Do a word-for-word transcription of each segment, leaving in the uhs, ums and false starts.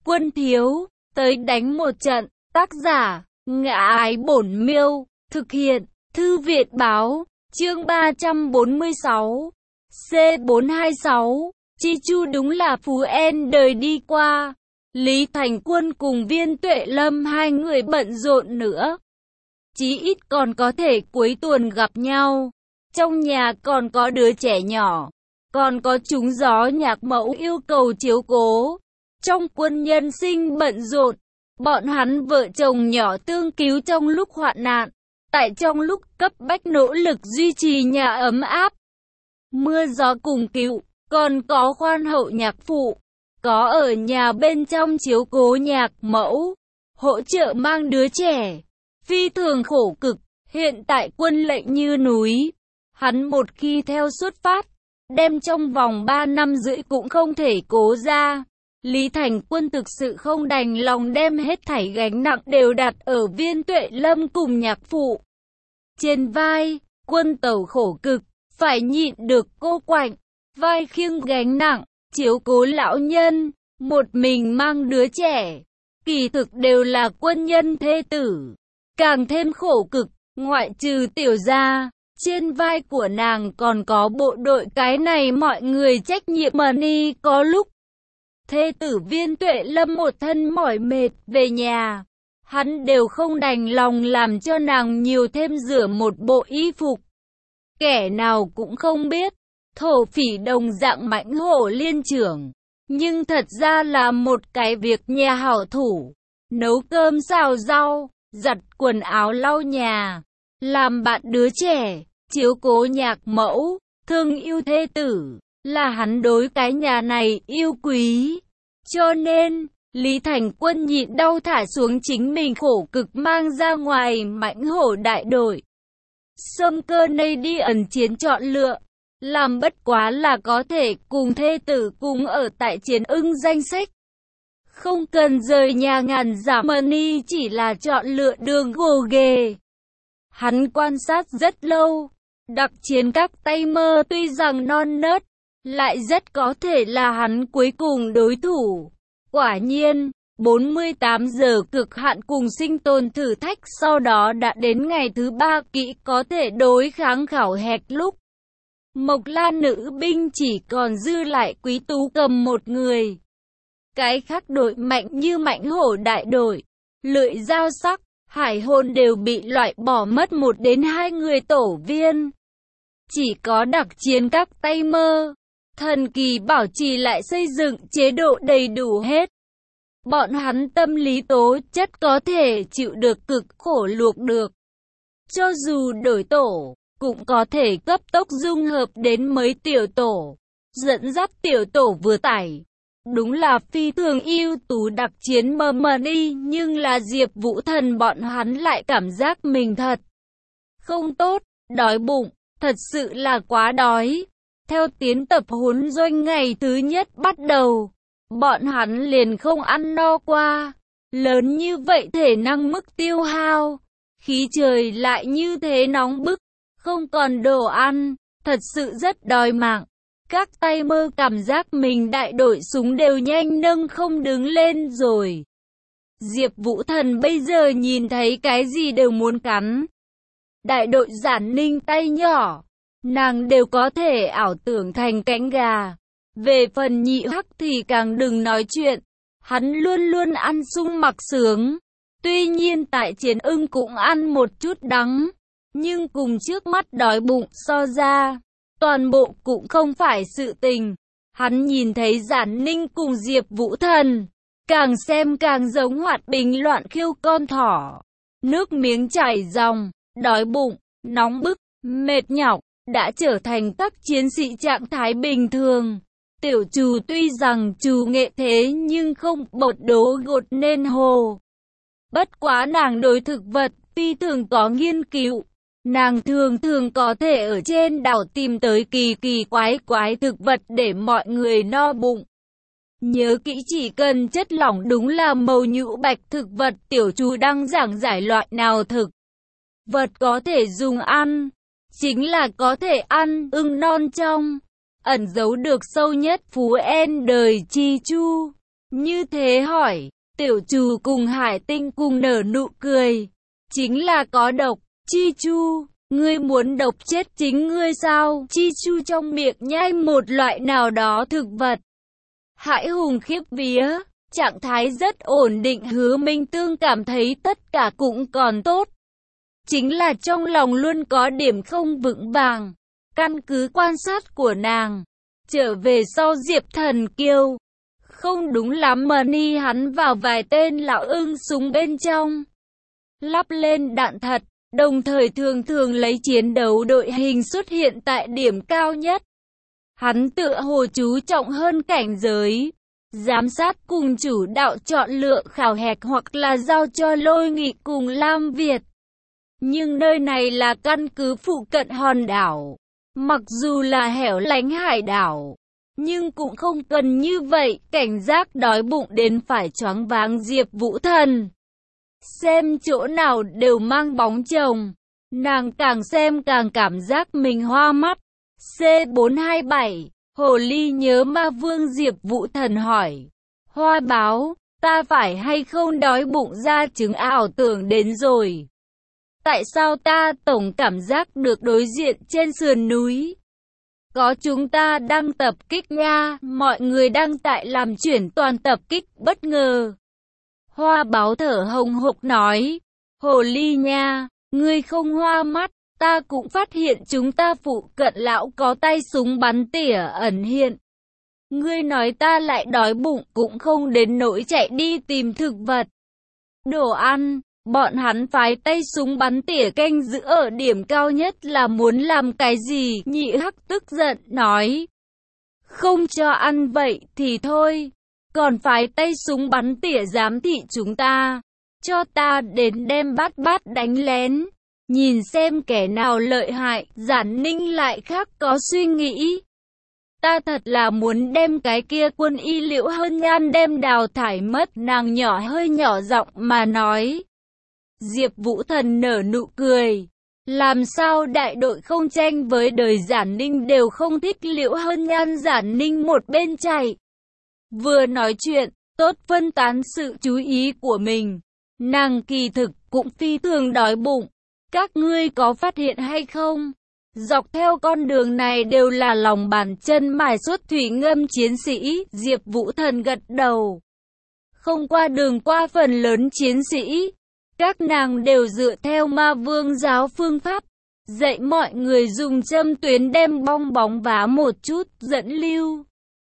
Quân thiếu, tới đánh một trận. Tác giả, Ngã Ái Bổn Miêu. Thực hiện, Thư Viện Báo. Chương ba trăm bốn mươi sáu. C bốn hai sáu. Chi Chu đúng là phú en đời đi qua. Lý Thành Quân cùng Viên Tuệ Lâm hai người bận rộn nữa. Chí ít còn có thể cuối tuần gặp nhau. Trong nhà còn có đứa trẻ nhỏ. Còn có chúng gió nhạc mẫu yêu cầu chiếu cố. Trong quân nhân sinh bận rộn. Bọn hắn vợ chồng nhỏ tương cứu trong lúc hoạn nạn. Tại trong lúc cấp bách nỗ lực duy trì nhà ấm áp. Mưa gió cùng cứu. Còn có khoan hậu nhạc phụ. Có ở nhà bên trong chiếu cố nhạc mẫu. Hỗ trợ mang đứa trẻ. Phi thường khổ cực. Hiện tại quân lệnh như núi. Hắn một khi theo xuất phát. Đem trong vòng ba năm rưỡi cũng không thể cố ra. Lý Thành Quân thực sự không đành lòng đem hết thảy gánh nặng đều đặt ở Viên Tuệ Lâm cùng nhạc phụ. Trên vai, quân tàu khổ cực, phải nhịn được cô quạnh, vai khiêng gánh nặng, chiếu cố lão nhân, một mình mang đứa trẻ. Kỳ thực đều là quân nhân thê tử, càng thêm khổ cực, ngoại trừ tiểu gia. Trên vai của nàng còn có bộ đội cái này mọi người trách nhiệm mà ni có lúc. Thê tử Viên Tuệ Lâm một thân mỏi mệt về nhà. Hắn đều không đành lòng làm cho nàng nhiều thêm rửa một bộ y phục. Kẻ nào cũng không biết, thổ phỉ đồng dạng mãnh hổ liên trưởng. Nhưng thật ra là một cái việc nhà hảo thủ. Nấu cơm xào rau, giặt quần áo lau nhà, làm bạn đứa trẻ, chiếu cố nhạc mẫu, thương yêu thê tử, là hắn đối cái nhà này yêu quý. Cho nên, Lý Thành Quân nhịn đau thả xuống chính mình khổ cực mang ra ngoài mãnh hổ đại đội. Xâm cơ này đi ẩn chiến chọn lựa, làm bất quá là có thể cùng thê tử cùng ở tại chiến ưng danh sách. Không cần rời nhà ngàn dặm mà ni chỉ là chọn lựa đường gồ ghề. Hắn quan sát rất lâu, đặc chiến các tay mơ tuy rằng non nớt, lại rất có thể là hắn cuối cùng đối thủ. Quả nhiên, bốn mươi tám giờ cực hạn cùng sinh tồn thử thách sau đó đã đến ngày thứ ba kỹ có thể đối kháng khảo hạch lúc. Mộc Lan nữ binh chỉ còn dư lại Quý Tú Cầm một người. Cái khác đội mạnh như mãnh hổ đại đội, lưỡi dao sắc, hải hồn đều bị loại bỏ mất một đến hai người tổ viên. Chỉ có đặc chiến các tay mơ, thần kỳ bảo trì lại xây dựng chế độ đầy đủ hết. Bọn hắn tâm lý tố chất có thể chịu được cực khổ luộc được. Cho dù đổi tổ, cũng có thể cấp tốc dung hợp đến mấy tiểu tổ. Dẫn dắt tiểu tổ vừa tải. Đúng là phi thường ưu tú đặc chiến mờ mờ đi, nhưng là Diệp Vũ Thần bọn hắn lại cảm giác mình thật không tốt, đói bụng, thật sự là quá đói. Theo tiến tập huấn doanh ngày thứ nhất bắt đầu, bọn hắn liền không ăn no qua. Lớn như vậy thể năng mức tiêu hao, khí trời lại như thế nóng bức, không còn đồ ăn, thật sự rất đói mạng. Các tay mơ cảm giác mình đại đội súng đều nhanh nâng không đứng lên rồi. Diệp Vũ Thần bây giờ nhìn thấy cái gì đều muốn cắn. Đại đội Giản Ninh tay nhỏ, nàng đều có thể ảo tưởng thành cánh gà. Về phần Nhị Hắc thì càng đừng nói chuyện. Hắn luôn luôn ăn sung mặc sướng. Tuy nhiên tại chiến ưng cũng ăn một chút đắng. Nhưng cùng trước mắt đói bụng so ra, toàn bộ cũng không phải sự tình. Hắn nhìn thấy Giản Ninh cùng Diệp Vũ Thần, càng xem càng giống Hoạt Bình loạn khiêu con thỏ. Nước miếng chảy ròng, đói bụng, nóng bức, mệt nhọc, đã trở thành các chiến sĩ trạng thái bình thường. Tiểu Trù tuy rằng trù nghệ thế nhưng không bột đố gột nên hồ. Bất quá nàng đối thực vật phi thường có nghiên cứu. Nàng thường thường có thể ở trên đảo tìm tới kỳ kỳ quái quái thực vật để mọi người no bụng. Nhớ kỹ chỉ cần chất lỏng đúng là màu nhũ bạch thực vật, Tiểu Trù đang giảng giải loại nào thực vật có thể dùng ăn. Chính là có thể ăn ưng non trong, ẩn giấu được sâu nhất phú en đời Chi Chu. Như thế hỏi, Tiểu Trù cùng Hải Tinh cùng nở nụ cười. Chính là có độc, Chi Chu, ngươi muốn độc chết chính ngươi sao? Chi Chu trong miệng nhai một loại nào đó thực vật. Hải Hùng khiếp vía, trạng thái rất ổn định. Hứa Minh Tương cảm thấy tất cả cũng còn tốt. Chính là trong lòng luôn có điểm không vững vàng. Căn cứ quan sát của nàng, trở về sau Diệp Thần Kiêu, không đúng lắm mà ni hắn vào vài tên lão ưng súng bên trong. Lắp lên đạn thật, đồng thời thường thường lấy chiến đấu đội hình xuất hiện tại điểm cao nhất. Hắn tựa hồ chú trọng hơn cảnh giới, giám sát cùng chủ đạo chọn lựa khảo hạch hoặc là giao cho Lôi Nghị cùng Lam Việt. Nhưng nơi này là căn cứ phụ cận hòn đảo, mặc dù là hẻo lánh hải đảo, nhưng cũng không cần như vậy, cảnh giác đói bụng đến phải choáng váng Diệp Vũ Thần. Xem chỗ nào đều mang bóng chồng, nàng càng xem càng cảm giác mình hoa mắt. C bốn hai bảy, Hồ Ly nhớ ma vương. Diệp Vũ Thần hỏi, Hoa Báo, ta phải hay không đói bụng ra chứng ảo tưởng đến rồi? Tại sao ta tổng cảm giác được đối diện trên sườn núi có chúng ta đang tập kích nha, mọi người đang tại làm chuyển toàn tập kích bất ngờ. Hoa Báo thở hồng hộc nói, Hồ Ly nha, ngươi không hoa mắt, ta cũng phát hiện chúng ta phụ cận lão có tay súng bắn tỉa ẩn hiện. Ngươi nói ta lại đói bụng cũng không đến nỗi chạy đi tìm thực vật, đồ ăn. Bọn hắn phái tay súng bắn tỉa canh giữ ở điểm cao nhất là muốn làm cái gì? Nhị Hắc tức giận nói, không cho ăn vậy thì thôi, còn phái tay súng bắn tỉa giám thị chúng ta, cho ta đến đem bát bát đánh lén, nhìn xem kẻ nào lợi hại. Giản Ninh lại khác có suy nghĩ, ta thật là muốn đem cái kia quân y Liễu Hân Nhan đem đào thải mất. Nàng nhỏ hơi nhỏ giọng mà nói. Diệp Vũ Thần nở nụ cười, làm sao đại đội không tranh với đời. Giản Ninh đều không thích Liễu Hân Nhan. Giản Ninh một bên chạy, vừa nói chuyện, tốt phân tán sự chú ý của mình. Nàng kỳ thực cũng phi thường đói bụng, các ngươi có phát hiện hay không? Dọc theo con đường này đều là lòng bàn chân mài suốt thủy ngâm chiến sĩ. Diệp Vũ Thần gật đầu, không qua đường qua phần lớn chiến sĩ. Các nàng đều dựa theo ma vương giáo phương pháp, dạy mọi người dùng châm tuyến đem bong bóng vá một chút dẫn lưu,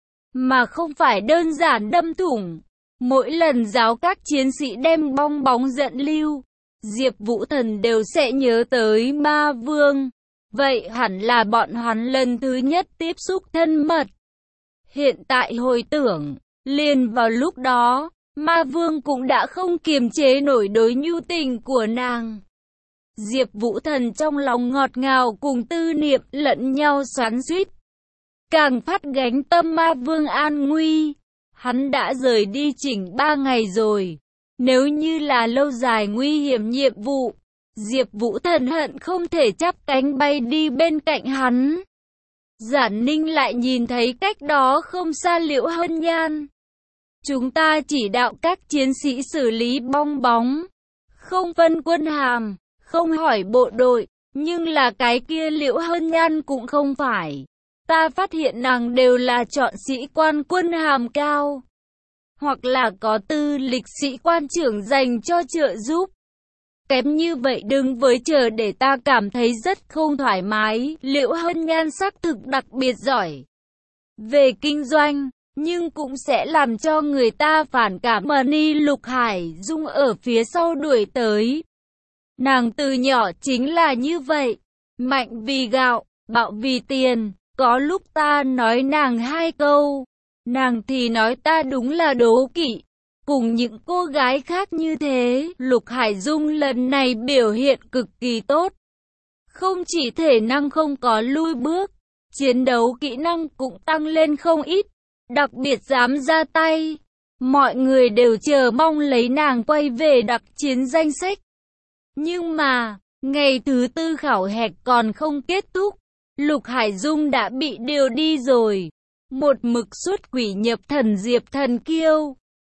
mà không phải đơn giản đâm thủng. Mỗi lần giáo các chiến sĩ đem bong bóng dẫn lưu, Diệp Vũ Thần đều sẽ nhớ tới ma vương. Vậy hẳn là bọn hắn lần thứ nhất tiếp xúc thân mật. Hiện tại hồi tưởng, liền vào lúc đó, ma vương cũng đã không kiềm chế nổi đối nhu tình của nàng. Diệp Vũ Thần trong lòng ngọt ngào cùng tư niệm lẫn nhau xoắn xuýt, càng phát gánh tâm ma vương an nguy. Hắn đã rời đi chỉnh ba ngày rồi, nếu như là lâu dài nguy hiểm nhiệm vụ, Diệp Vũ Thần hận không thể chắp cánh bay đi bên cạnh hắn. Giản Ninh lại nhìn thấy cách đó không xa Liễu Hân Nhan. Chúng ta chỉ đạo các chiến sĩ xử lý bong bóng, không phân quân hàm, không hỏi bộ đội, nhưng là cái kia Liễu Hân Nhan cũng không phải. Ta phát hiện nàng đều là chọn sĩ quan quân hàm cao, hoặc là có tư lịch sĩ quan trưởng dành cho trợ giúp. Kém như vậy đứng với chờ để ta cảm thấy rất không thoải mái. Liễu Hân Nhan xác thực đặc biệt giỏi về kinh doanh, nhưng cũng sẽ làm cho người ta phản cảm. Mà Ni Lục Hải Dung ở phía sau đuổi tới. Nàng từ nhỏ chính là như vậy, mạnh vì gạo, bạo vì tiền. Có lúc ta nói nàng hai câu, nàng thì nói ta đúng là đố kỵ. Cùng những cô gái khác như thế, Lục Hải Dung lần này biểu hiện cực kỳ tốt. Không chỉ thể năng không có lui bước, chiến đấu kỹ năng cũng tăng lên không ít, đặc biệt dám ra tay. Mọi người đều chờ mong lấy nàng quay về đặc chiến danh sách. Nhưng mà, ngày thứ tư khảo hạch còn không kết thúc, Lục Hải Dung đã bị điều đi rồi. Một mực suốt quỷ nhập thần Diệp Thần Kiêu,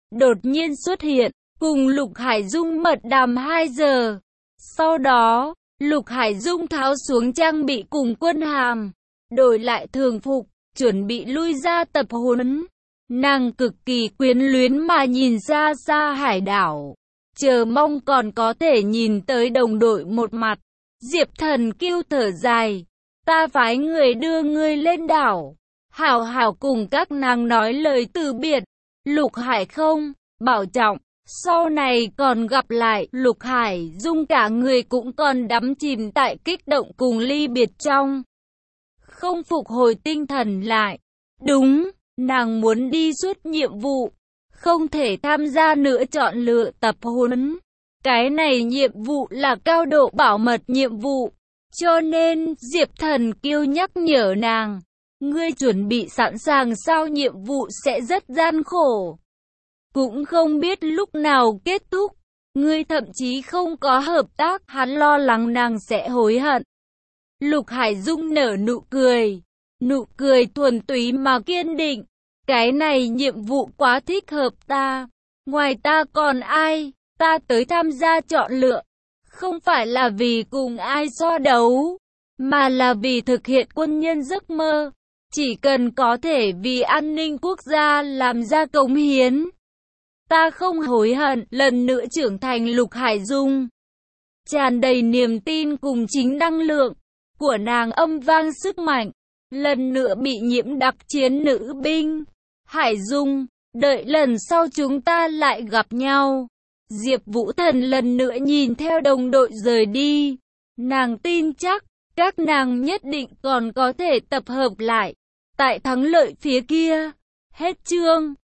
đột nhiên xuất hiện, cùng Lục Hải Dung mật đàm hai giờ. Sau đó, Lục Hải Dung tháo xuống trang bị cùng quân hàm, đổi lại thường phục, chuẩn bị lui ra tập huấn. Nàng cực kỳ quyến luyến mà nhìn ra xa hải đảo, chờ mong còn có thể nhìn tới đồng đội một mặt. Diệp Thần Kiêu thở dài, ta phái người đưa ngươi lên đảo, hảo hảo cùng các nàng nói lời từ biệt. Lục Hải không, bảo trọng, sau này còn gặp lại. Lục Hải Dung cả người cũng còn đắm chìm tại kích động cùng ly biệt trong, không phục hồi tinh thần lại. Đúng, nàng muốn đi suốt nhiệm vụ, không thể tham gia nữa chọn lựa tập huấn. Cái này nhiệm vụ là cao độ bảo mật nhiệm vụ, cho nên Diệp Thần Kiêu nhắc nhở nàng, ngươi chuẩn bị sẵn sàng sao, nhiệm vụ sẽ rất gian khổ, cũng không biết lúc nào kết thúc. Ngươi thậm chí không có hợp tác, hắn lo lắng nàng sẽ hối hận. Lục Hải Dung nở nụ cười, nụ cười thuần túy mà kiên định. Cái này nhiệm vụ quá thích hợp ta, ngoài ta còn ai? Ta tới tham gia chọn lựa, không phải là vì cùng ai so đấu, mà là vì thực hiện quân nhân giấc mơ. Chỉ cần có thể vì an ninh quốc gia làm ra cống hiến, ta không hối hận. Lần nữa trưởng thành, Lục Hải Dung tràn đầy niềm tin cùng chính năng lượng của nàng âm vang sức mạnh, lần nữa bị nhiễm đặc chiến nữ binh. Hải Dung, đợi lần sau chúng ta lại gặp nhau. Diệp Vũ Thần lần nữa nhìn theo đồng đội rời đi. Nàng tin chắc, các nàng nhất định còn có thể tập hợp lại tại thắng lợi phía kia. Hết chương.